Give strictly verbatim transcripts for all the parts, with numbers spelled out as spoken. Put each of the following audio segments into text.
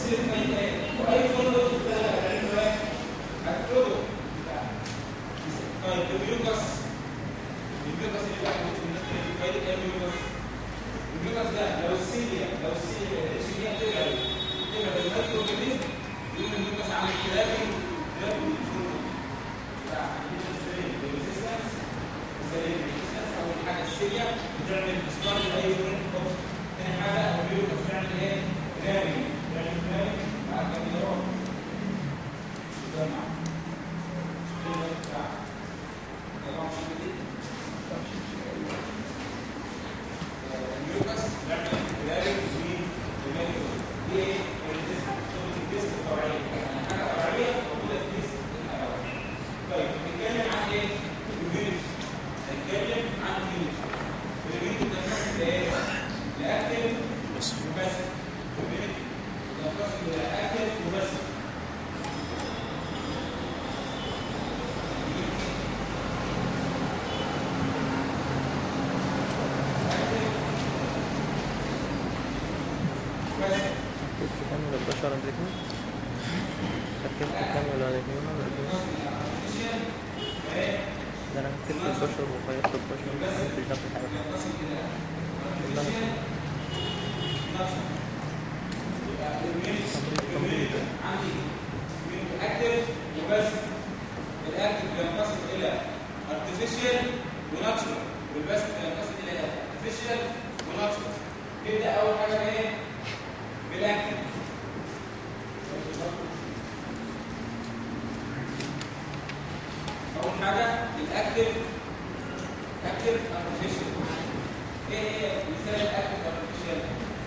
بتصير فايده ايه؟ واي فندق بتاعها هتعمله ايه؟ هتكتبه. طيب الميوكس الميوكس اللي بقى موجود في الناس اللي فايده ايه الميوكس؟ الميوكس ده لو السيليا لو السيليا السيليا تبعد تبعد المايكرو اورجانيزم يقوم الميوكس عامل كلابنج كلابنج الفندق بتاع الريزيستنس الريزيستنس اول حاجه السيليا بتعمل ستارت لاي فندق. ثاني حاجه الميوكس بتعمل ايه؟ جامي يعني جامي مع الكاميرا جمع بتاع الميوكس بيعمل جامي ومين ومين دي ايه؟ التست الطبيعيه يعني حاجه طبيعيه موجوده في التست الحيواني. طيب بنتكلم عن ايه؟ الكوميونتي. هنتكلم عن الكوميونتي. الكوميونتي بتنقسم لايه؟ لاكتف وباسف. الكوميونتي بتنقسم لاكتف وباسف. كامل البشر الاثنين كتبت كامل الاثنين ده انا كتبت البشر وغيرت البشر في نفس الحاجة عندي اكتف وباسف. الاكتف بينقسم الى artificial وناتشورال والباسف بينقسم الى artificial وناتشورال. نبدا اول حاجه بايه؟ بالاكتف. اول حاجه الاكتف اكتف ارتفيشال. ايه هي مثال الاكتف ارتفيشال؟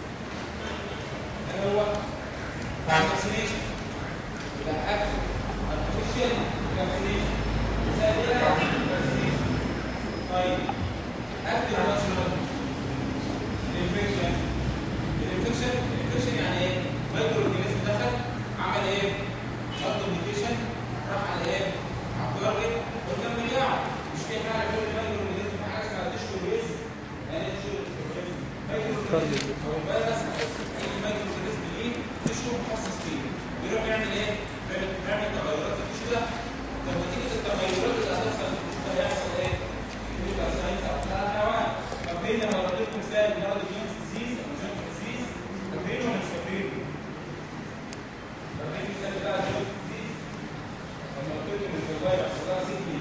اللي هو فاكسينيشن. يبقى اكتف ارتفيشال فاكسينيشن. مثال ايه فاكسينيشن. طيب اكتف ناتشورال الانفكشن. الانفكشن الانفكشن يعني ايه؟ مايكرو اورجانيزم دخل عمل ايه؟ شط ميوتيشن راح على ايه؟ على التارجت وكان بيقع. مش في حاجه كل مايكرو اورجانيزم في حاجه اسمها تشو ريز يعني تشو مايكرو اورجانيزم هو بس اي مايكرو اورجانيزم ليه تشو مخصص فيه بيروح يعمل ايه؟ بيعمل تغيرات في التشو ده. طب نتيجه التغيرات اللي هتحصل في التشو ده هيحصل ايه؟ يبقى ساينس او بتاع الحيوان. طب هنا لو اديتكم مثال مرض الجينز ديزيز او جينز ديزيز فاكرينه ولا مش فاكرينه؟ فاكرين مثال بتاع جينز ديزيز لما قلت لكم الفيروس حصلها سيكلي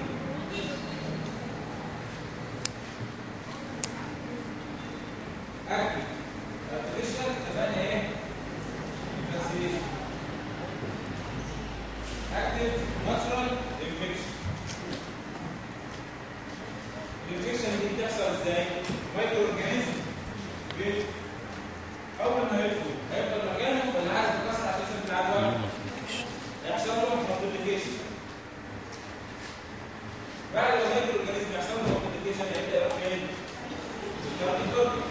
اكتف ارتفيشال اتفقنا ايه؟ فاكسينيشن. اكتف ناتشورال انفكشن. الانفكشن دي بتحصل ازاي؟ مايكرو اورجانيزم اول ما يدخل هيفضل مكانه ولا عايز يتكسر عشان يسيب العدوى؟ هيحصل له مالتيبليكيشن. بعد ما المايكرو اورجانيزم يحصل له مالتيبليكيشن هيبدا يروح فين؟ التارجت اورجان.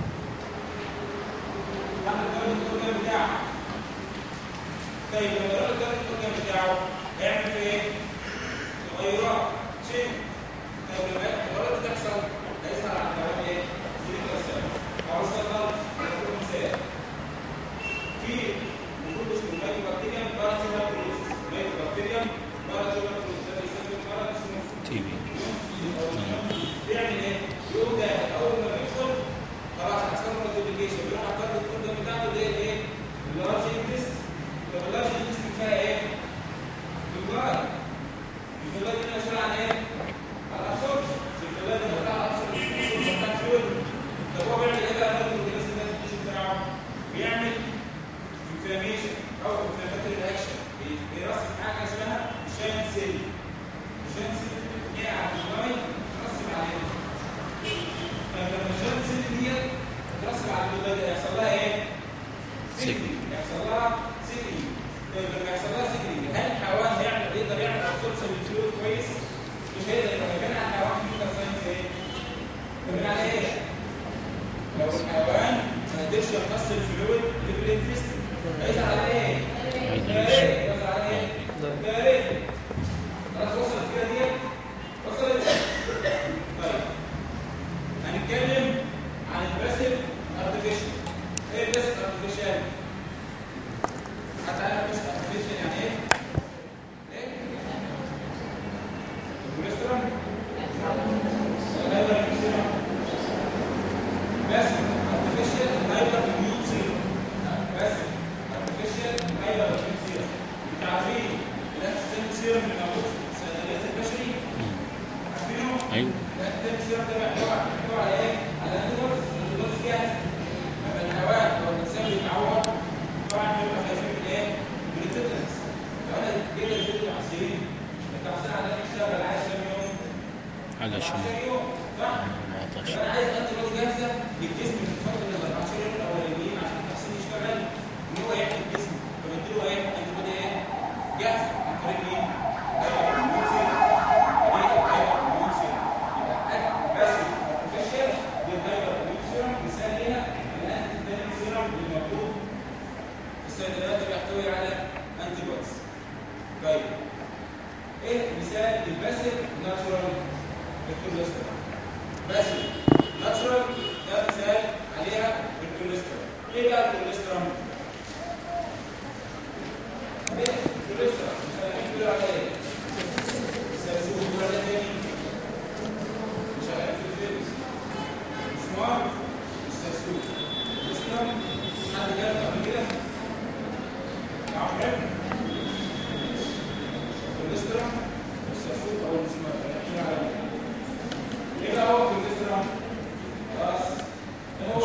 عند التارجت اورجان بتاعه. طيب لما يروح التارجت اورجان بتاعه هيعمل في ايه؟ تغيرات شيء. طيب لما التغيرات دي تحصل هيظهر على الحيوان ايه؟ سيليكال سيل. او الصدر مثال في وجود اسمه مايكروبكتيريم باراتيوبكتيريم. مايكروبكتيريم باراتيوبكتيريم ده بيسمى مرض اسمه تي بي. بيعمل ايه؟ يقوم ده اول ما بيدخل خلاص هيحصل له مالتيبليكيشن بيروح على الكارد الكود بتاعته اللي هي ايه؟ اللارج انتست. طب اللارج انتست فيها ايه؟ الفيبراي. الفيبراي دي مسؤول عن ايه؟ على الابسوربشن. الفيبراي دي مسؤول عن الابسوربشن بتاع الفيول. طب هو بيعمل ايه بقى برضه الجهاز ده في التيشو بتاعه؟ بيعمل انفلاميشن او انفلاماتوري رياكشن. بيرسم حاجه اسمها شاين سيل. الشاين سيل دي على اللاين بترسم عليها. طيب لما الشاين سيل دي ترسم على اللاين ده يحصل لها ايه؟ سيكلي. يحصل لها سيكلي. طيب لما يحصل لها سيكلي هل الحيوان هيعمل يقدر يعمل ابسوربشن للفلويد كويس؟ مش هيقدر. لما كان على الحيوان في ساينس ايه؟ كمان على ايه؟ لو الحيوان ما قدرش يمتص الفلويد اللي في الانتستين هيظهر على ايه؟ جاريه. هيظهر على ايه؟ جاريه. خلاص وصلت كده ديت؟ وصلت؟ طيب هنتكلم عن الباسيف ارتفيشال. ايه الباسيف ارتفيشال؟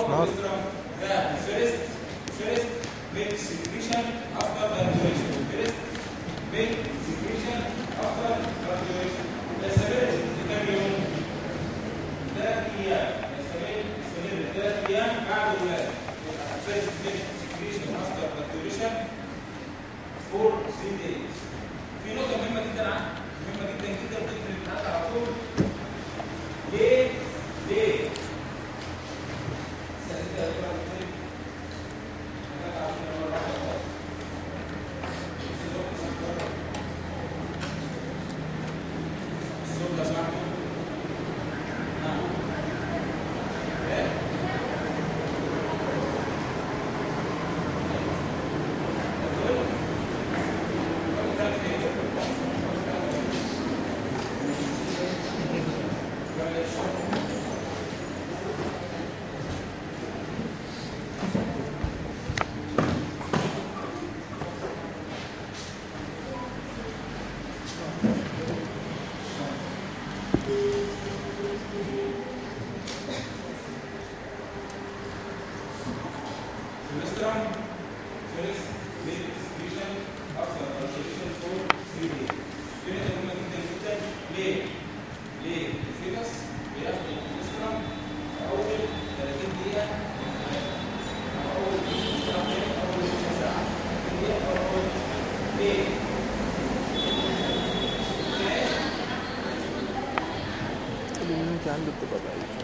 نار. ده فيرست فيرست بيج سكريشن افتر جراديويشن فيرست بيج سكريشن افتر جراديويشن ده سبب كام يوم؟ ثلاث ايام يستمر يستمر ثلاث ايام بعد الولاده فيرست بيج سكريشن افتر جراديويشن فور ثلاث days. في نقطه مهمه جدا عنها مهمه جدا جدا بتيجي في الامتحانات على طول. ليه؟ ليه؟ عنده بتبقى ضعيفة.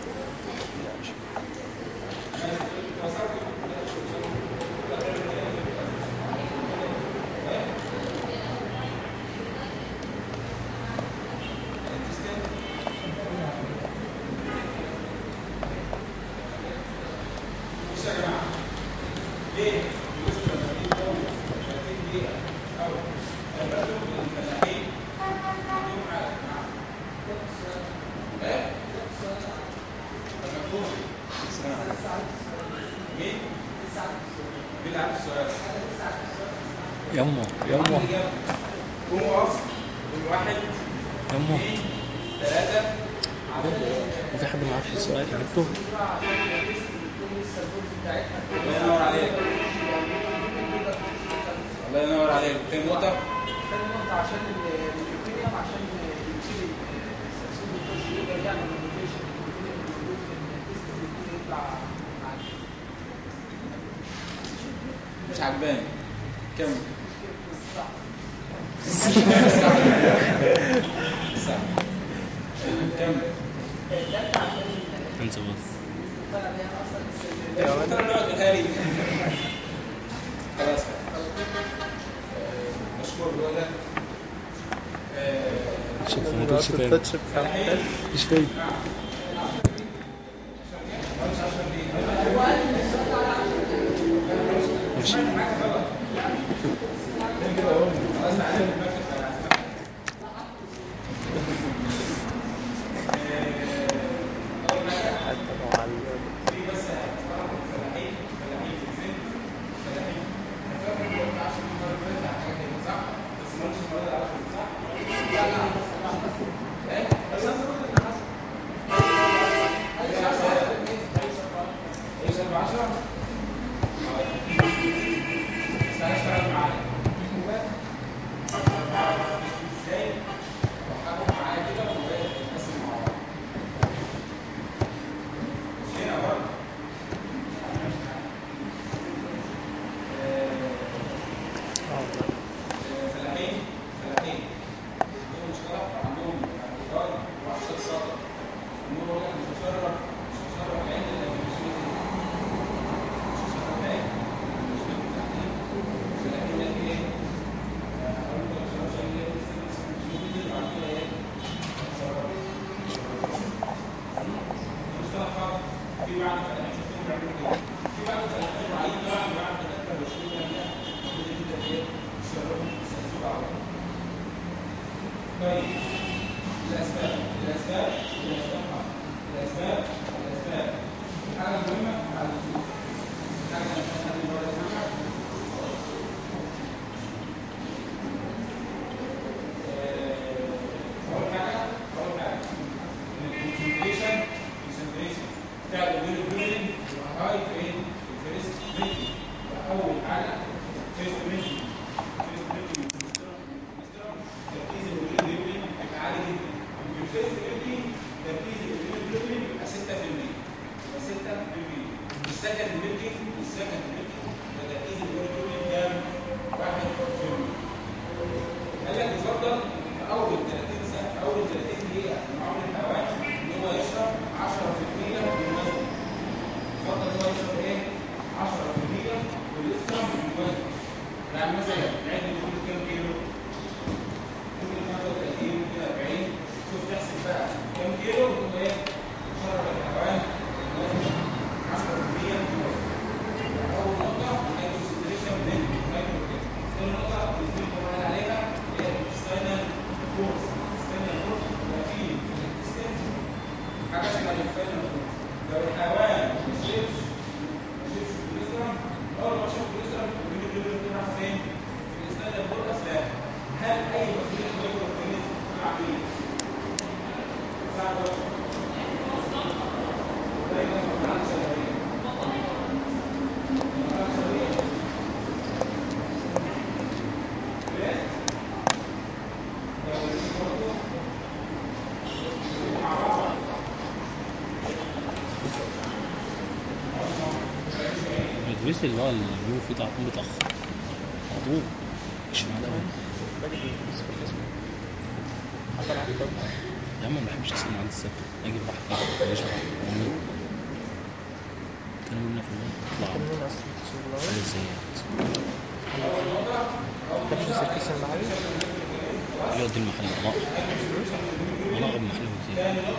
يمه يمه قوم اقف واحد يمه اثنين ثلاثة وفي حد ما عرفش السؤال جبته؟ الله ينور عليك الله ينور عليك. تاني نقطة تاني نقطة عشان البكتيريا عشان يشيل السلسلة يقدر يعمل موديفيكيشن البكتيريا في التست البكتيريا يطلع عادي. مش عجباني كمل. صح كمل. انت بص خلاص مشكور بقولك. شوف الموضوع شو تاني مش فايد. ماشي concentration concentration بتاع الويل بيلدينج هاي فين؟ في الفيرست ميلكي. اول حاجه فيرست ميلكي فيرست ميلكي تركيز الهيموجلوبين بيبقى عالي جدا. في الفيرست ميلكي تركيز الهيموجلوبين بيبقى ستة في المية يبقى ستة في المية. في السكند ميلكي في السكند ميلكي تركيز الهيموجلوبين كام؟ واحد في المية. قال لك يفضل في اول ثلاثين سنه في اول ثلاثين دقيقه من عمر الحيوان ان هو يشرب عشرة في المية من الوزن. يفضل ان هو يشرب ايه؟ عشرة في المية واليسرى من الوزن. يعني مثلا العيد بيقول كام كيلو؟ ممكن خمسة وثلاثين ممكن أربعين. شوف تحسب بقى كام كيلو وتقول ايه؟ يشرب الحيوان الوزن عشرة في المية من الوزن. اول نقطه هي الكونسنتريشن من المايكرو كيلو. ثاني نقطه اللي بنقول عليها هي الانتستينال كورس. الانتستينال كورس بيبقى فيه في الانتستين حاجه اسمها الانفيرنال كورس. لو الحيوان ما شربش ما شربش الكوليسترول، اول ما شرب الكوليسترول الهيموجلوبين بتروح فين؟ في الانتستينال كورس. هل اي مسؤول مايكرو اورجانيزم بيلعب ايه؟ صعب ولا دايما ما عندش شغالين الجلوس اللي هو اللي بيقولوا فيه تعقيم متأخر على طول مش معنى باجي بيجلس في الجسم حصل عندي ضغط. يا عم ما بحبش اسمع عند الست اجي بحكي ايش بحكي كانوا منا في الموت اطلع كان مين اصلا؟ بسم الله. على الزيات كانش سيركس المعالي؟ يقعد المحل الله الله غب محل كتير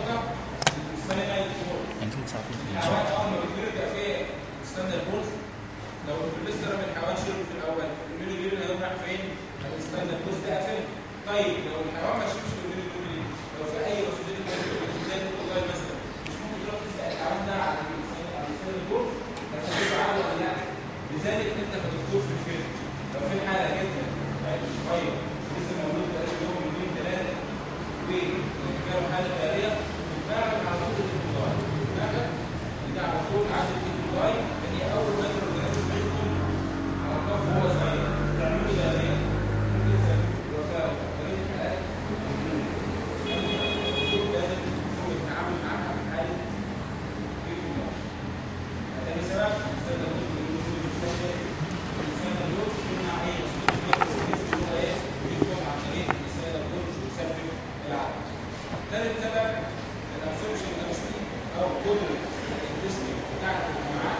انت ساعات الحيوان اول ما بيتولد بقى فيه ستاندرد بولز. لو الكوليسترول من الحيوان شرب في الاول الهيموجلوبين هيروح رايح فين؟ الستاندرد بولز ده قافل. طيب لو الحيوان ما شربش الهيموجلوبين، لو في اي وسيله زي الكولاي مثلا مش ممكن تروح تسال الحيوان ده على الستاندرد بولز هتخليه عالي ولا لا؟ لذلك انت كدكتور في الفيلم لو في حاله جدا صغير لسه مولود بقاله يوم يومين ثلاثه وكانوا حاله طارئه دماغك على طول الكولاي دماغك اللي على طول عدد الكولاي هي اول مايكرو اورجانيزم بيدخل على الطفل وهو صغير تعمل له داريه ممكن يسبب وفاه طريقه الحياه. لازم تكون بتتعامل معاها في حاله الكولاي. هذا سبب استخدام الكولاي الانسان اليوم يمنع اي مسؤوليه هو ايه؟ بيدخل عن طريق الانسان اليوم ويسبب العدم. ثالث سبب الابسوربشن كاباسيتي او قدره الجسم بتاعت الجماعات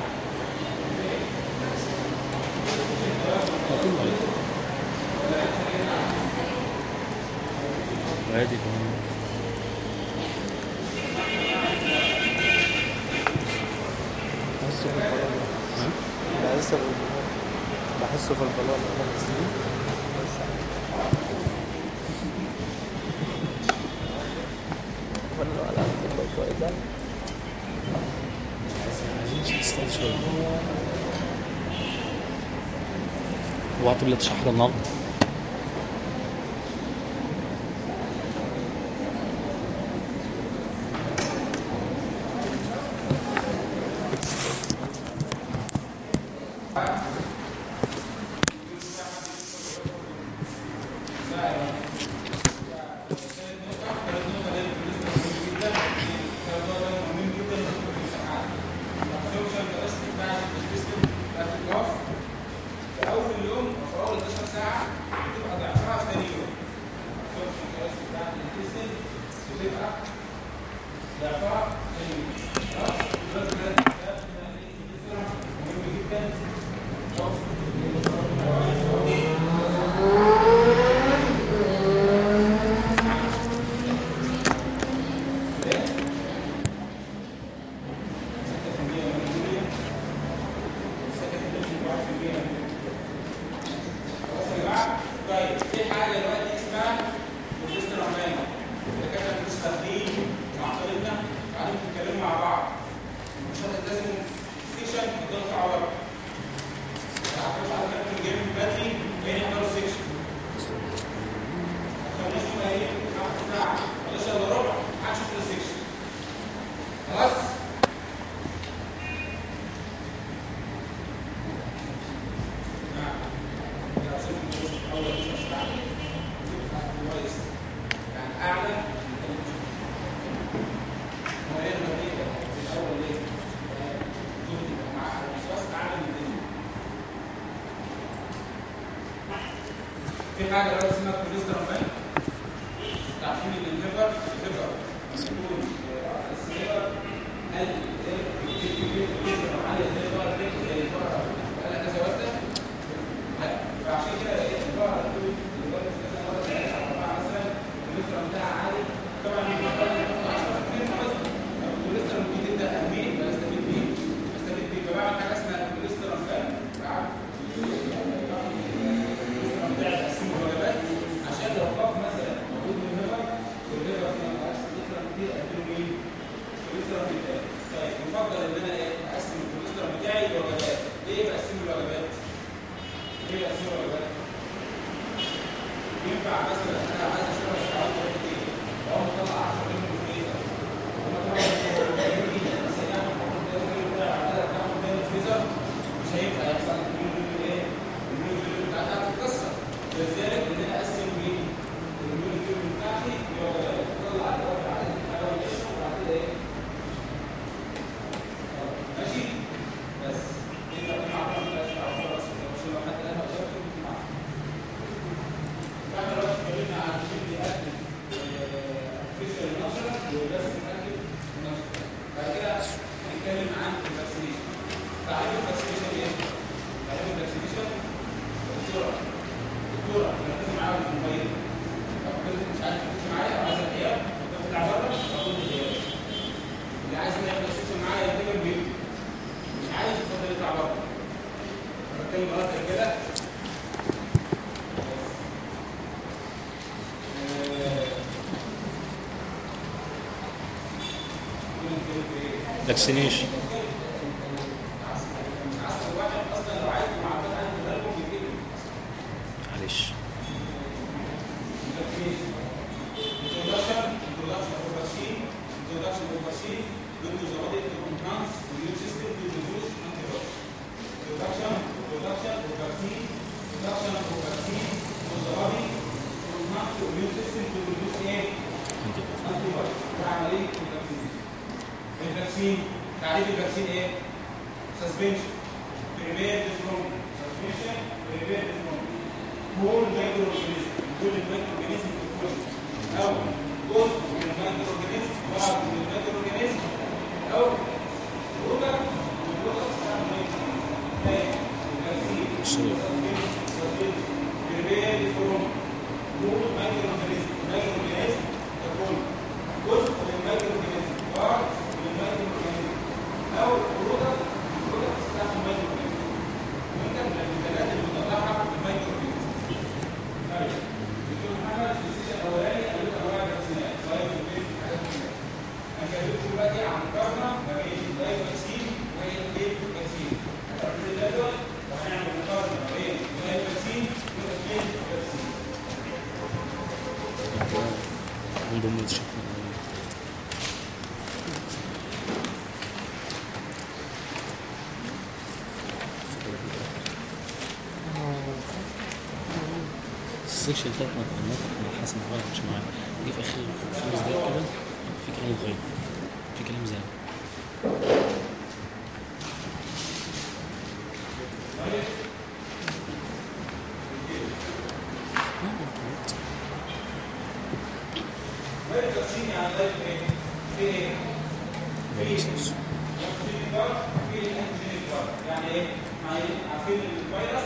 وادي كمان بحسه في البلان. بحسه في البلان. بحسه في البلان أنا مسلم. بس أتمنى لو على عندك كويس. عايزين نستنى شوية وقت اللي تشحر النار في اول يوم او في اول اتناشر ساعه حاجه دلوقتي اسمها كوليسترول فان. تعرفين ان الليفر الليفر بيكون السيلر هل عاليه زي البقره زي البقره بقى كذا وقت. فعشان كده البقره تقول البقره مثلا الكوليسترول بتاعها عالي. طبعا عشرة في المية مثلا الكوليسترول الجديد ده اهميه بستفيد بيه بستفيد بيه فبعمل حاجه اسمها كوليسترول فان. تقسيم الوجبات عشان لو قاف مثلا موجود من الليفر والليفر ما بقاش كوليسترول كتير اديله مين؟ كوليسترول بتاعي. طيب يفضل ان انا ايه؟ اقسم الكوليسترول بتاعي لوجبات. ليه بقسم الوجبات؟ ليه بقسم الوجبات؟ ينفع مثلا انا عايز اشرب الشعارات كتير واقوم اطلع عشرة منهم في الفريزر واقوم اطلع الفريزر مش هينفع يحصل ايه؟ المولكيول بتاعتها هتتكسر. لذلك ان انا اقسم مين؟ المولكيول بتاعتي لوجبات. اطلع الوجبه على الاول قشر وبعد كده ايه؟ ماشي؟ بس يبقى في معقول ما تبقاش معقول بس عشان لو حد قالها قدامك في معقول. بعد دلوقتي اتكلمنا عن شيء اكل فيشل نشره ورسم اكل نشره. بعد كده هنتكلم عن الفاكسينيشن. تعريف الفاكسينيشن ايه؟ تعريف الفاكسينيشن الدكتوره الدكتوره ركزي معايا في الموبايل. لو كنت مش عارف تركزي معايا او عايز الغياب تطلع بره اقول الغياب. اللي عايز يعمل فاكسينيشن معايا يكتب بيته. مش عايز يتفضل يطلع بره. بتكلم مراتب كده. فاكسينيشن معلش introduction introduction of vaccine introduction of vaccine into the body to enhance the immune system to reduce antibodies. Introduction introduction of vaccine introduction of vaccine to the body to enhance the immune system to reduce antibodies. ده عمليه الفاكسين. الفاكسين تعريف الفاكسين ايه؟ suspension prepared from suspension prepared from whole microorganism كل الميكروورجانيزم في الكل او جزء من الميكروورجانيزم بعض من الميكروورجانيزم او برودكت من البرودكتس بتاع الفاكسين. prepared from whole microorganism الميكروورجانيزم تكون جزء من الميكروورجانيزم بعض من الميكروورجانيزم او برودكت من البرودكتس بتاع الميكروورجانيزم. وانت من المنتجات اللي بتطلعها الميكروورجانيزم. طيب دكتور محمد في السيشن الاولاني قال لكم انواع الفاكسينات لايف وبيت حاجات كده. انا كلمتكم دلوقتي عن مقارنه ما بين اللايف فاكسين والبيت فاكسين. هنعمل الجدول وهنعمل مقارنه ما بين اللايف فاكسين والبيت فاكسين. انضم للشكل السكشن اللي فات مع حسن عوض مش معايا جه في اخر خمس دقايق كده في كلام غير في كلام زي الفاكسين يعني لايف ايه؟ في ايه؟ في الانتيجين بارت في الانتيجين بارت. يعني ايه؟ عارفين الفيروس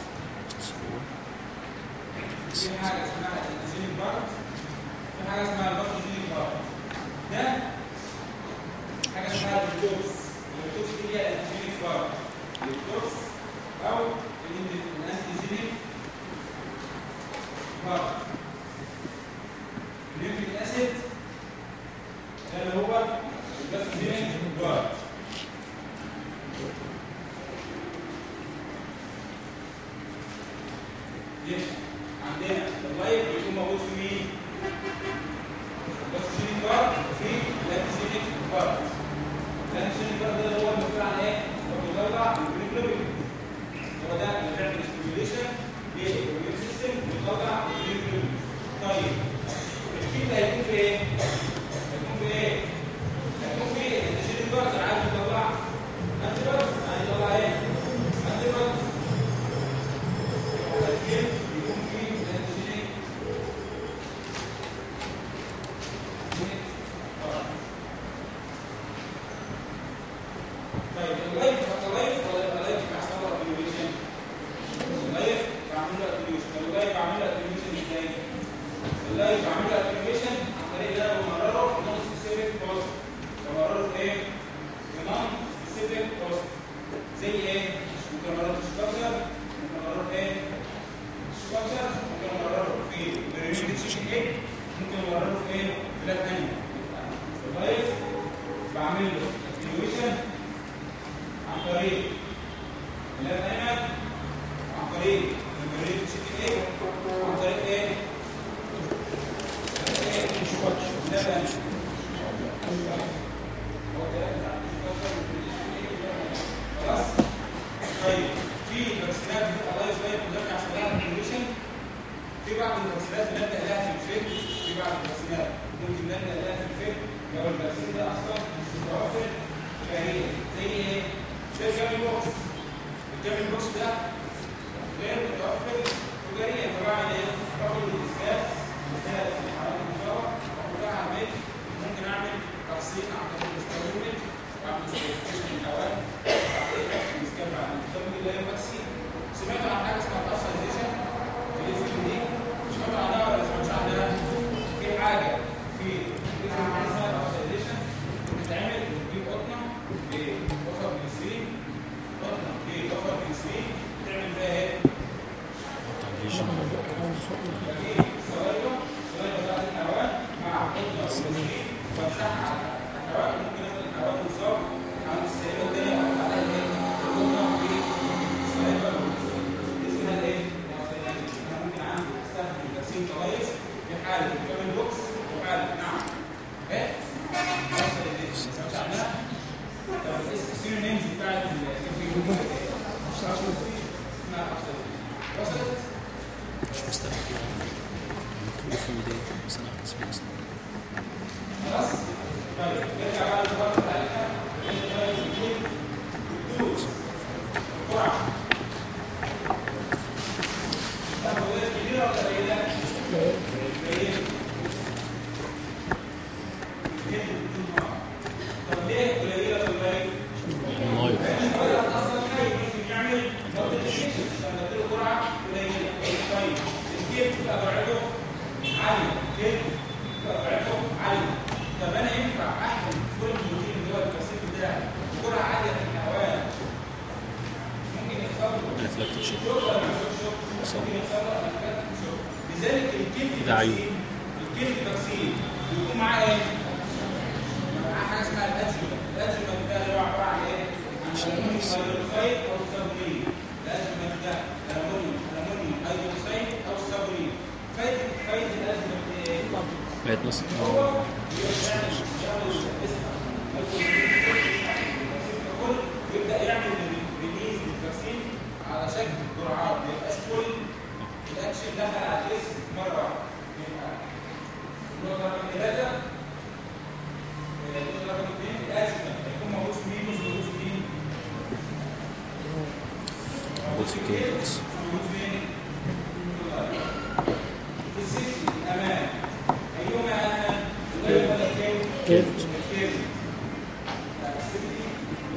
في حاجه اسمها الانتيجين بارت في حاجه اسمها الباثوجين بارت. ده حاجه اسمها التوكس. التوكس دي هي الانتيجين بارت. التوكس او الانتيجين بارت. النيوكليك اسيد ده اللي هو الباثوجين بارت. يبقى عندنا اللايف بيكون موجود في مين؟ الباثوجين بارت وفي الانتيجين بارت. الانتيجين بارت ده هو المسؤول عن ايه؟ هو بيطلع الجلوبين. هو ده اللي بيعمل ستيميوليشن للإيميون سيستم ويطلع الجلوبين. طيب الكيل ده هيكون في ايه؟ هيكون في ايه؟ هيكون في الانتيجين بارت اللي عايز يطلع انتي بارت. عايز يطلع ايه؟ انتي بارت. الكيل بيكون طيب اللايف يبقى لايف ولا يبقى لايف يبقى احسن له ابليويشن؟ اللايف بعمل له ابليويشن. طب اللايف بعمل له ابليويشن ازاي؟ اللايف بعمل له ابليويشن عن طريق ان انا بمرره في نون سبيسيفيك بوست. بمرره في ايه؟ في نون سبيسيفيك بوست. زي ايه؟ ممكن امرره في ستراكشر، ممكن امرره في ايه؟ ستراكشر، ممكن امرره في بريميتيف تشيكن ايه؟ ممكن امرره في ايه؟ بلاد ثانيه. اللايف بعمل له ابليويشن عن طريق بلاد ثانيه، عن طريق بريميتيف تشيكن ايه؟ عن طريق ايه؟ خلاص. طيب في فاكسينات بتبقى لايف لايف بنرجع نعملها ابليويشن. في بعض الفاكسينات بنبدا لها في الفيلم، في بعض الفاكسينات ممكن نبدا لها في الفيلم لو الفاكسين ده اصلا مش متوفر فعليا. زي ايه؟ زي الجامي بوكس. الجامي بوكس ده غير متوفر تجاريا، فبعمل ايه؟ باخد الاسكاس مثال في حالات المجاوره واخدها على البيت. ممكن اعمل تفصيل عن طريق الاسترومنت واعمل ستيشن الهواء بعد الاسكاس بعد الكتاب اللي هي فاكسين. سمعتوا عن حاجه اسمها الابسايزيشن في الفيلم دي؟ سمعتوا عنها ولا ما سمعتوش عنها؟ في حاجه في الفيلم اسمها الابسايزيشن بتتعمل بتجيب قطنه ببفر جليسرين، قطنه ببفر جليسرين بتعمل فيها ايه؟ مش مستقبل مكتوب في الميديا بس انا احس بيه اصلا. خلاص. طيب نرجع بقى للفقره بتاعتنا. الدوز الجرعه طب هو كبيره ولا قليله؟ قليله. طب ليه قليله في الباقي؟ المايو لان الفيروس اصلا خايف ممكن يعمل نوتيفيكيشن لما تديله جرعه قليله. طيب الكيف بتبقى جرعته عاليه، الكيف بتبقى جرعته عاليه. طب انا ينفع احمل كل البروتين اللي هو الكبسيل بتاعي بجرعه عاليه في الحيوان ممكن يحصل له انافلاكتيك شوك شوك ولا ما يحصلش شوك؟ ممكن يحصل له انافلاكتيك شوك. لذلك الكيف ده عيوب. فاكسين الكيف فاكسين بيكون معاه ايه؟ معاه حاجه اسمها الادجوفنت. الادجوفنت ده اللي هو عباره عن ايه؟ عن هيدروكسيد او سابونين. الادجوفنت ده الامونيوم الامونيوم هيدروكسيد او سابونين. فايده فايده الادجوفنت ايه؟ بقت نص هو يبدا يعمل ريليز للفاكسين على شكل جرعات، ما يبقاش كل الاكشن دخل على الجسم مره واحده. يبقى النقطه رقم ثلاثه النقطه رقم اثنين الاكشن هيكون موجود في مين؟ مش موجود في مين؟ موجود في الكيكس. موجود فين؟ في السيفتي الامان. ايهما اهم؟ اللايف ولا الكيف؟ كيف الكيف. السيفتي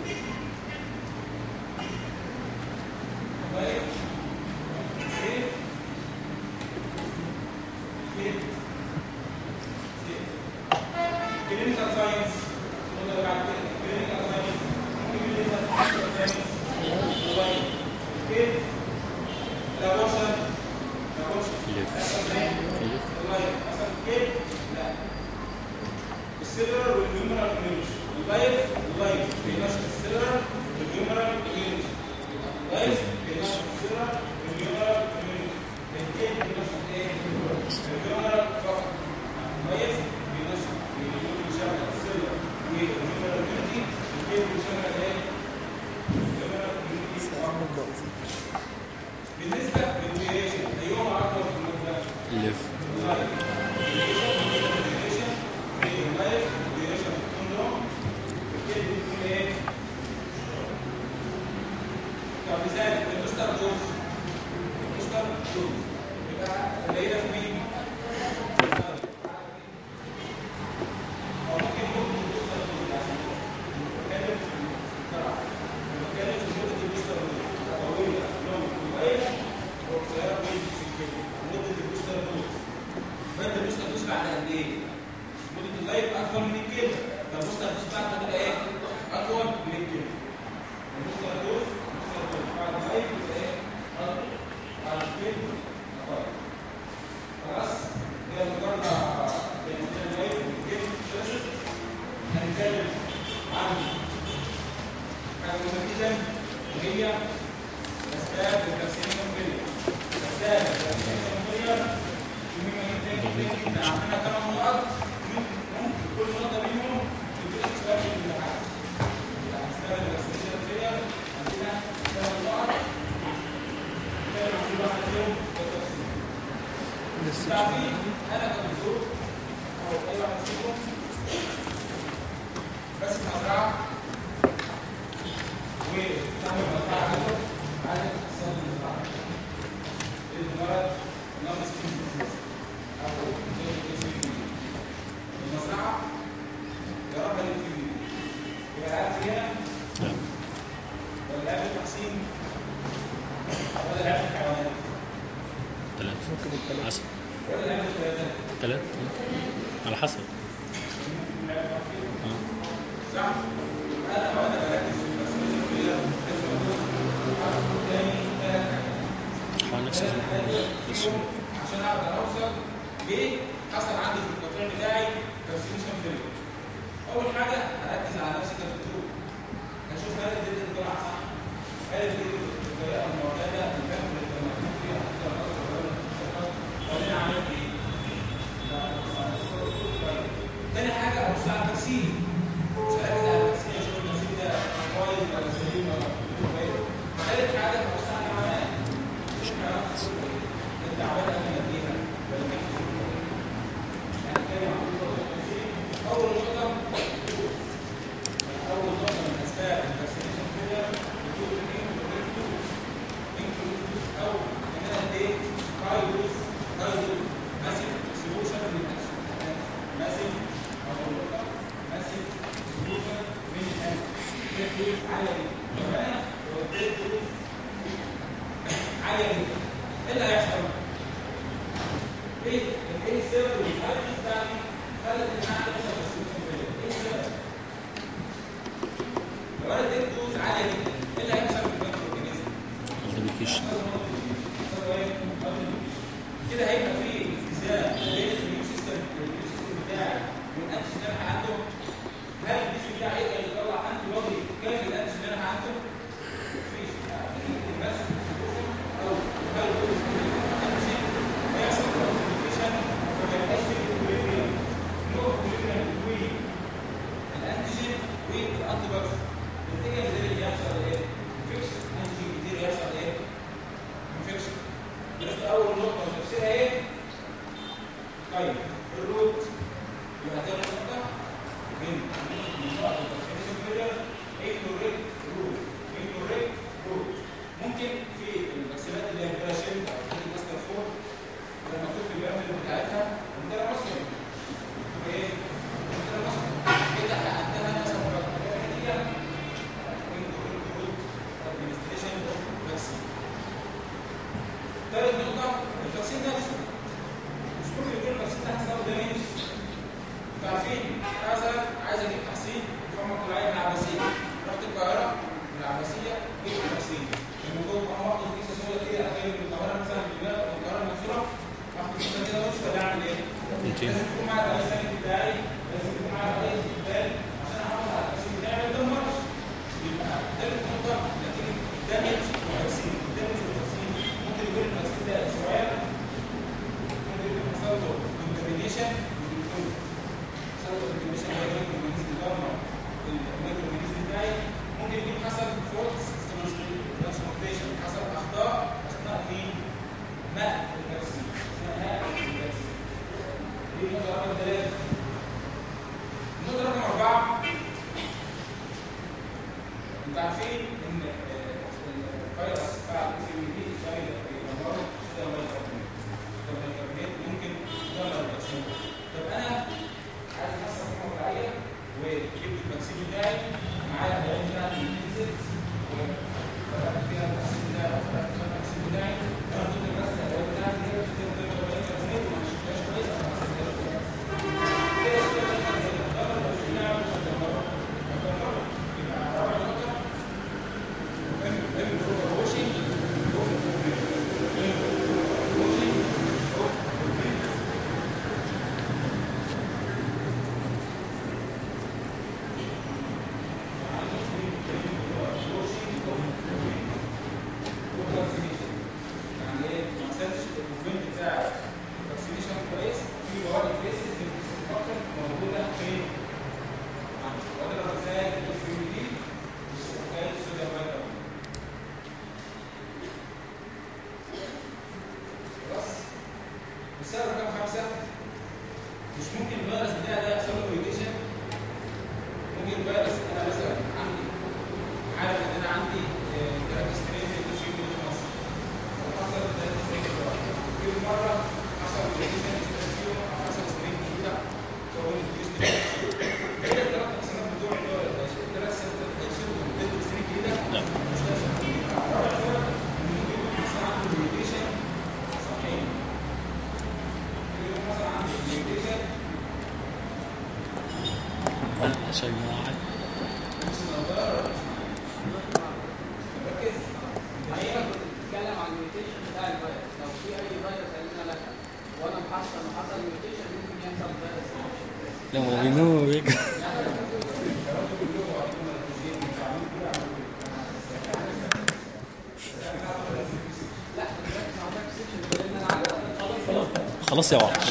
لايف سيف كيف سيف. كلينيكال ساينس نقدر بعد كده كلينيكال ساينس ممكن كلينيكال ساينس لايف كيف لابوشن لابوشن كيف كيف اللايف اصلا كيف لا السيلر والهيومرال كوميونيتي. اللايف اللايف بينشط السيلر والهيومرال كوميونيتي. اللايف بينشط السيلر والهيومرال كوميونيتي. الكيف بينشط ايه؟ الهيومرال فقط. اللايف بينشط بيشغل السيلر والهيومرال كوميونيتي. الكيف بيشغل ايه؟ الهيومرال كوميونيتي فقط. بالنسبه للديوريشن ايهما اكبر في المده؟ الليف اللايف الديوريشن في اللايف الديوريشن بتكون لون الكيف بتكون ايه؟ طب مثال البوستر دوز البوستر دوز يبقى قليله في مين؟ او ممكن يكون البوستر دوز عشان نتكلم في الجرعه حاجه مهمه جدا وهي اسباب الفاكسينيشن فيلير. اسباب الفاكسينيشن فيلير عندنا ثمان نقط ممكن كل نقطه منهم تديك سؤال في الامتحان. اسباب الفاكسينيشن فيلير عندنا ثمان نقط كانوا في واحد فيهم بالتفصيل. تعرفين انا كدكتور او اي واحد فيكم بس مزرعه وتعمل مزرعه عنده عايزه تحصل المزرعه المرض نون سكين او المزرعه جربها للفيل يبقى العيال في هنا ولا العيال في التحصين ولا العيال في الحيوانات؟ ثلاثة ممكن الثلاثة حسب ولا العيال في الثلاثات؟ ثلاثة على حسب صح؟ انا وانا بركز في الفاكسينيشن فيلير لازم اقول تاني ثلاث حاجات. حوالي نفس الزمن. عشان اقدر اوصل ليه حصل عندي في القطيع بتاعي فاكسينيشن فيلير. اول حاجه اركز على نفسي كدكتور، اشوف هل اديت الجرعه صح؟ هل اديت بالطريقه المعتاده الفهم اللي مكتوب فيها ولا انا عملت ايه؟ تاني حاجه ابص على التفسير، مش هركز على التفسير اشوف التفسير ده كويس ولا سليم ولا كويس. ثالث حاجه ابص على العمليات، مش عارف الدعوات اللي بديها ولا هنتكلم عن التفسير. اول نقطه اول نقطه من اسباب الفاكسينيشن فيلير بتقول او ان انا اديت هاي دوز هاي دوز ماسيف سولوشن من ماسيف او ماسيف سولوشن من الانتيك عاليه جدا. فانا لو اديت دوز عاليه جدا ايه اللي هيحصل؟ ايه ايه السبب اللي الهاي دوز بتاعتي خلت ان انا اعمل فاكسينيشن فيلير؟ ايه السبب؟ لو انا اديت دوز عاليه جدا ايه اللي هيحصل في الميكرو اورجانيزم؟ مالتيبيكيشن كده هيبقى في التزام بين الاميون سيستم والاميون سيستم بتاعي والانتيجين اللي انا عنده. هل الجسم بتاعي يقدر يطلع انتي بودي كافي الانتيجين اللي انا عنده؟ مفيش. بس او هل الانتيجين هيحصل كونسنتريشن فما يبقاش في اكويليبريم نو اكويليبريم بين الانتيجين والانتي بودي. النتيجه اللي يحصل ايه؟ انفكشن. انتيجين كتير يحصل ايه؟ انفكشن. بس اول نقطه تفسيرها ايه؟ طيب الروت يبقى تاني نقطه من نقط الفاكسينيشن فيلير انكوريكت روت. انكوريكت روت ممكن في الفاكسينات اللي هي فيها شيل او في ماستر فور لما مكتوب في البيانات بتاعتها عندنا مسلم ايه؟ عندنا مسلم كده عندها مثلا هي انكوريكت روت ادمنستريشن اوف فاكسين. ثالث نقطة الفاكسين نفسه مش ممكن يكون الفاكسين ده هيحصل دامج. انتوا عارفين انا مثلا عايز اجيب تحصين فورمة طلعية من العباسية، رحت القاهرة من العباسية جبت تحصين المفروض انا واخد كيسة سودا كده اجيب من القاهرة مثلا بالبلاد او القاهرة المنصورة واخد كيسة كده وش ولا اعمل ايه؟ لازم يكون معايا الرئيس الثاني بتاعي، لازم يكون معايا الرئيس بتاعي عشان احافظ على التحصين بتاعي ما يتدمرش. يبقى ثالث نقطة نتيجة دامج والتحصين. الدامج والتحصين ممكن يكون التحصين ده صغير، ممكن يكون حصل له كونتامينيشن بالكلور، حصل له كونتامينيشن بالميكرو اورجانيزم دمر الميكرو اورجانيزم بتاعي، ممكن يكون حصل فولس ترانسبورتيشن، حصل اخطاء اثناء مين؟ نقل الفاكسين، اثناء نقل الفاكسين. دي النقطة رقم ثلاثة. النقطة رقم أربعة انتوا عارفين ان الفيروس بتاع السي بي دي شايل بيدمره ده البيكربونات ممكن يدمر الفاكسين. طب انا عايز احصل قيمه طبيعيه وجبت الفاكسين بتاعي معايا الدواء بتاعتي بتنزل وفرقت فيها الفاكسين بتاعي او فرقت فيها الفاكسين بتاعي انا كنت بس الدواء بتاعتي هي بتنزل البيكربونات وما شفتهاش كويس انا ما حسيتهاش كويس. كده كده الدواء الفاكسين بتاعي مش هتدمره هتدمره. يبقى رابع نقطه مهم مهم هو الوشنج لما بينام بيك خلاص يا وحش.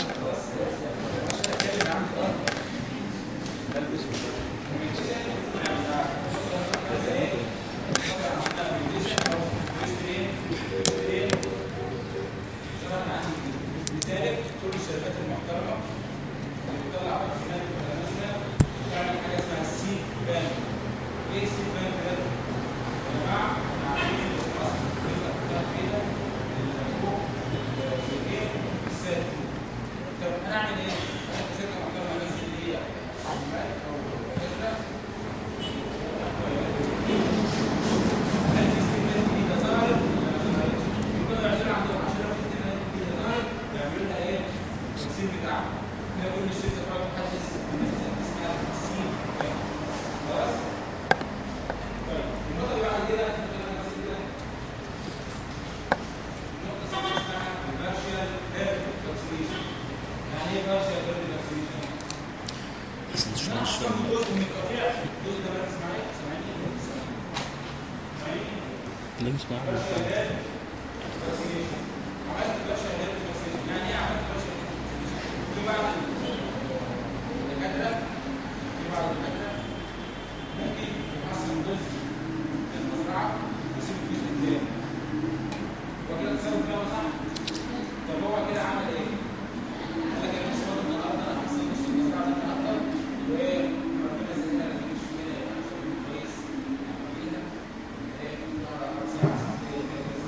لذلك كل الشركات المحترمه اللي بتطلع رسومات انترناشونال بتعمل حاجه اسمها السي بان. ايه السي بان ده؟ يا جماعه احنا عارفين ان في مصر بيبقى بتاع كده الحقوق والايه السادس. طب انا اعمل ايه؟ انا كشركه محترمه بس اللي هي عمال او كده هل في استثمارات جديده ظهرت ولا ما ظهرتش؟ يكونوا يعملوا عندهم عشان لو في استثمارات جديده ظهرت يعملوا لها ايه؟ التفسير بتاعها. كده كل الشركه بتقعد تحدث اسمها السي بان. خلاص؟ طيب النقطه اللي بعد كده النقطه اسمها commercial health vaccination. يعني ايه commercial health vaccination؟ بس انت شو مش أصلاً فاهم جزء من القطيع الجزء ده بقى اسمعي سامعني سامعني ليه مش معاهم؟ commercial health vaccination. عملت commercial health vaccination. يعني ايه عملت commercial health vaccination؟ في بعض الدكاتره في بعض الدكاتره ممكن يحصل جزء من المزرعه ويسيب الجزء الثاني. هو كده تصرف كده صح؟ طب هو كده عمل ايه؟ قال لك انا مش فاضي النهارده انا هحصل نص المزرعه دي النهارده وربنا يسهلها لك مش كده يبقى شغل كويس اعمليها ايه مره ساعه ساعتين كده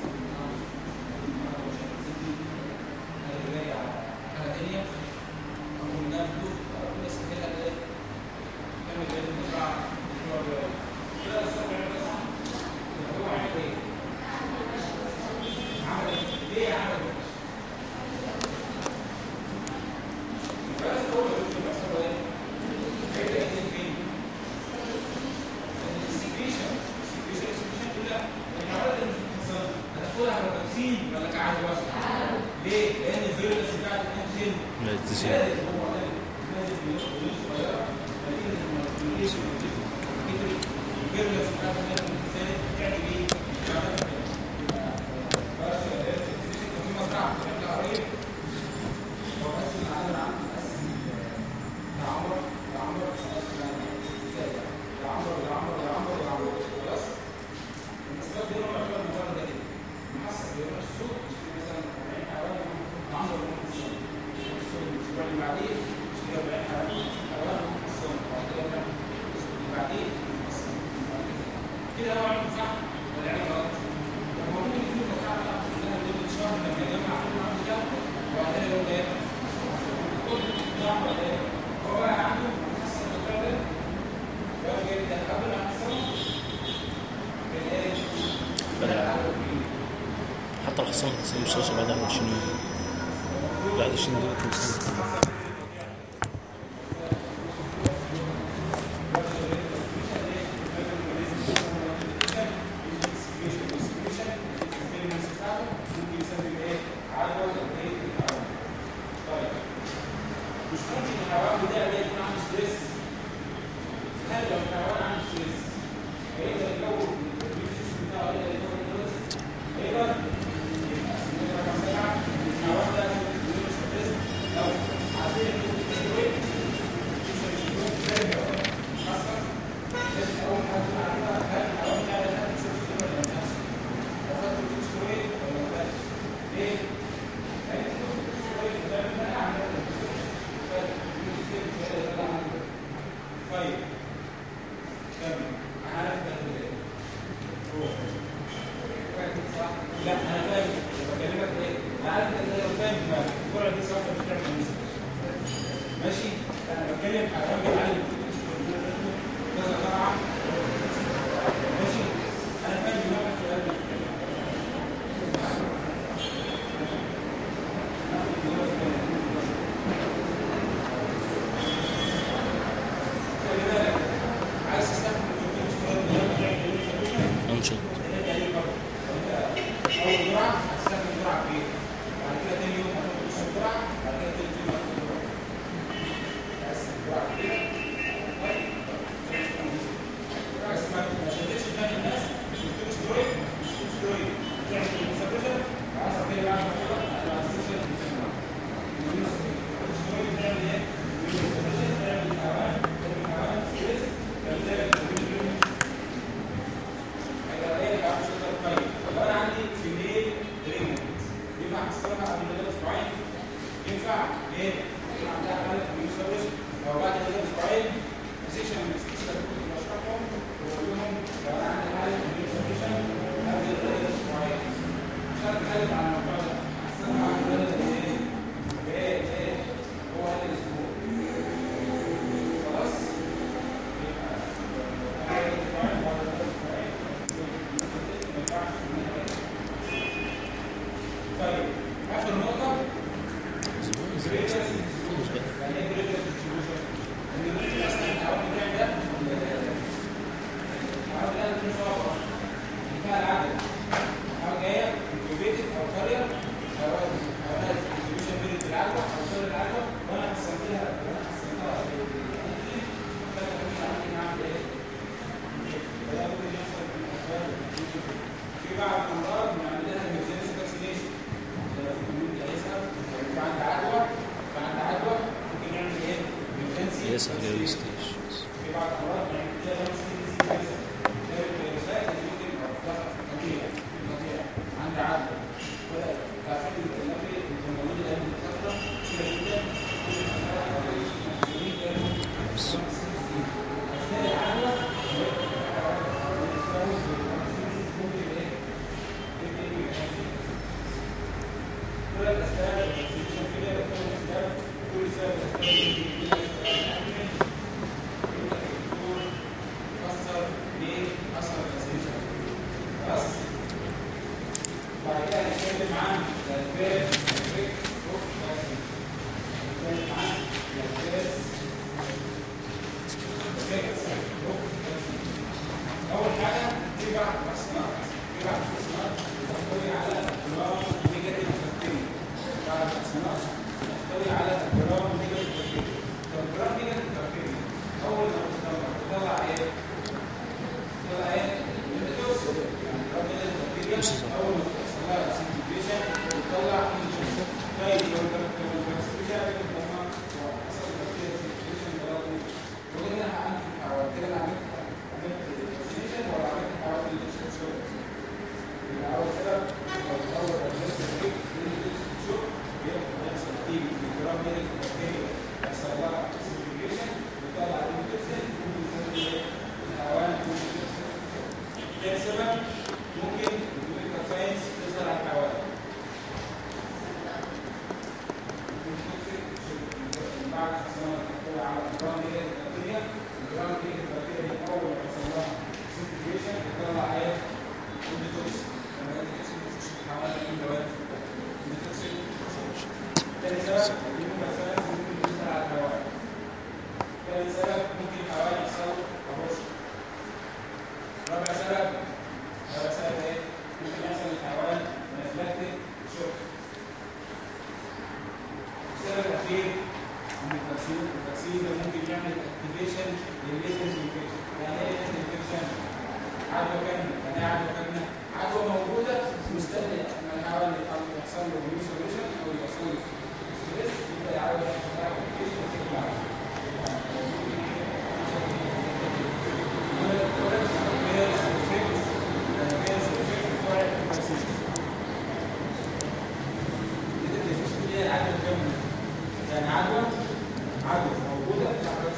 انا جاي على حاجه ثانيه اقول لها فلوس ربنا يسهلها ايه كمل بقيه المزرعه الاسبوع الجاي كده الصبح ده صح؟ هو عمل ايه؟ عمل ايه؟ ليه عمل ايه؟ بس هو اللي بيحصل ايه؟ هيبدا ينزل فين؟ السكريشن السكريشن السكريشن كلها الحراره اللي بتحصل هتاخدها على تمثيل ولا كعادي بس؟ ليه؟ لان الفيروس بتاعت الانتين لا تزيد زادت هو نازل بيوت صغيره نتيجه المرضيين الفيروس بتاعت الانتين زادت بتعمل ايه؟ بتعمل بس في مزرعه بشكل قريب هو بس العالم عنده بس العمر العمر خلاص العمر العمر العمر العمر خلاص النسبات دي نوع يعتبر مجرد كده محسب بيروح السوق يشتري مثلا أربعين حيوان العمر ممكن السوق الاسبوع اللي بعديه يشتري أربعين حيوان ممكن السوق بعد كده الاسبوع اللي بعديه كده هو عامل صح ولا عامل غلط؟ طب هو ممكن يكون مزرعه بتاعته كلها لمده شهر لما يجمع كل عمر ده وبعدين يقول ايه؟ كل نعم ولا ايه؟ هو بقى عنده حسن الفعل لو جبت قبل ما يحصل بالايه؟ حتى الحصان حصان الشاشة بعد عشرين يوم بعد عشرين دقيقة توصل. مش ممكن الحيوان بتاعي ده يكون عنده ستريس. هل لو الحيوان عنده ستريس هيقدر يكون البيوتيس بتاعه يقدر يكون النوز؟ هيقدر؟ يبقى سنين رقم سبعه الحيوان ده عنده ستريس لو عايزين يكون سترويد لسه سترويد ازاي بيحصل؟ حصل؟ لازم اول حاجه تكون عارفها هل الحيوان بتاعي ده عنده سترويد ولا ما عنده؟ لو خدت سترويد ولا ما خدتش؟ ليه؟ لان السترويد ده بيبقى اعلى طيب كمل انا عارف ده لا انا فاهم بكلمك ايه انا عارف ان انا فاهم الجرعه دي صح مش بتعمل نسبه ماشي انا بتكلم حيوان بيتعلم كذا جرعه ماشي انا فاهم دماغك في قلبي عايز تستخدم انشط اول جرعه هتستخدم جرعه كبيره بعد كده تاني يوم هتاخد نص الجرعه بعد كده تالت يوم هتاخد جرعه بس الجرعه هنتكلم عن الموضوع ده. هنتكلم عن الولد اللي ايه؟ ايه ايه هو هذا الاسبوع. خلاص؟ طيب اخر نقطه يعني ايه جريتر ديستريبيوشن؟ ان الجريتر اصلا التعاون بتاعي ده التعاون ده بيكون صعب انتهى العدد التعاون جايه انكوبيتد او قريه حيوانات حيوانات ديستريبيوشن بين العلبه او طول العلبه وانا قسمتها وانا قسمتها فانا مش عارف اعمل ايه فده ممكن يحصل في الاسباب في بعض الامراض بنعمل لها ايمرجنسي فاكسينيشن لو في كوميونتي هيسال في عند عدوى فعند عدوى ممكن نعمل ايه؟ ايمرجنسي فاكسينيشن في بعض الامراض بنعمل لها سي دي سي فاكسينيشن ده الفيروسات اللي ممكن تبقى في الطبيعه الطبيعه عند عدوى ولا تعرفين النبي الموجود الان من فتره كده جدا اثناء العدوى كل الاسباب الفاكسينيشن في ده كل الاسباب كل سبب اثر ليه اثر الفاكسينيشن بس بعد كده هنتكلم عن الاسباب افكت اوف فاكسين هنتكلم عن الاسباب افكت اوف فاكسين اول حاجه في بعض التصنيفات في بعض التصنيفات بتحتوي على جرام نيجاتيف بكتيريا بعض التصنيفات بتحتوي على جرام نيجاتيف بكتيريا طب جرام نيجاتيف بكتيريا اول ما بتطلع بتطلع ايه؟ بتطلع ايه؟ التوكسين يعني جرام نيجاتيف بكتيريا اول ما بتحصل لها سنتيفيكيشن بتطلع انجين طيب لو البكتيريا بتطلع حصل البكتيريا سنتيفيكيشن وكده انا عملت الحوالي كده انا عملت عملت الفاكسينيشن ولا عملت الحوالي الانسكشن يبقى اول سبب هو الاول الناس اللي بتشوف بيحصل فيه الجرام ده البكتيريا يحصل لها سنتيفيكيشن ويطلع الانتوكسين ويسمي الحيوان ده سبب ممكن الكلينيكال ساينس تظهر على الحيوان بعد حصلنا تحتوي على جرام ده البكتيريا الجرام ده البكتيريا دي اول ما يحصل لها سنتيفيكيشن بتطلع ايه؟ الانتوكسين لما الانتوكسين بيخش في الحيوان ده دلوقتي الانتوكسين ثاني سبب الكلينيكال ساينس ممكن تظهر على الحيوان ثالث سبب ممكن الحيوان يحصل ابورشن رابع سبب رابع سبب ايه؟ ممكن يحصل للحيوان انافلاكتيك شوك السبب الاخير ان التكسير التكسير ده ممكن يعمل اكتيفيشن للليتنت انفكشن يعني ايه ليتنت انفكشن؟ عدوى كامله يعني ايه عدوى كامله؟ عدوى موجوده مستني ان الحيوان يحصل له نيو سوليوشن او يحصل له ستريس يبدا يعود يحصل اكتيفيشن في البعض يعني عدوى عدوى موجوده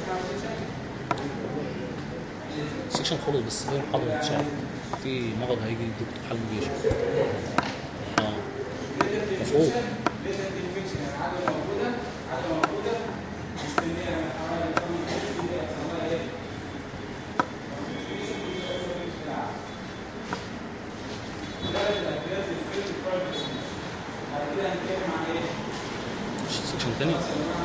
سكشن خلص بس في محاضرة ان شاء الله في مرض هيجي دكتور حلم جيش اه مفهوم ليتنت انفكشن يعني عدوى موجوده عدوى موجوده مستنيه من حوالي خمس سنين كده يحصل لها ايه؟ ثلاث الأجهزة الفيلم بروجكت بعد كده هنتكلم عن ايه؟ سكشن تاني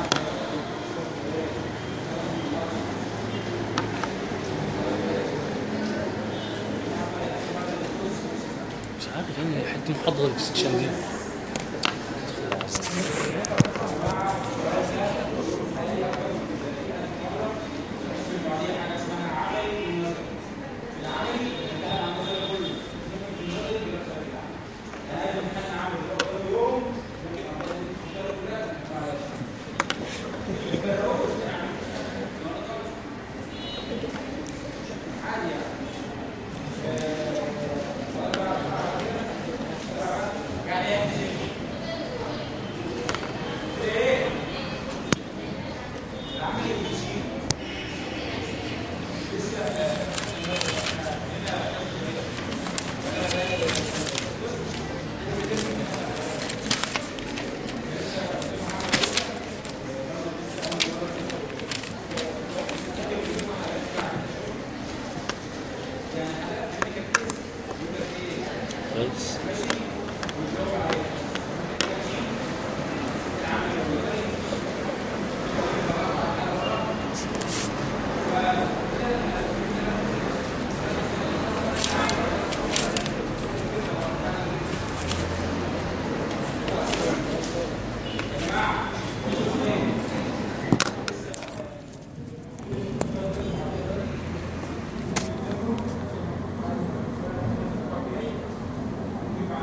مش عارف يعني حد محضر في السكشن دي كويس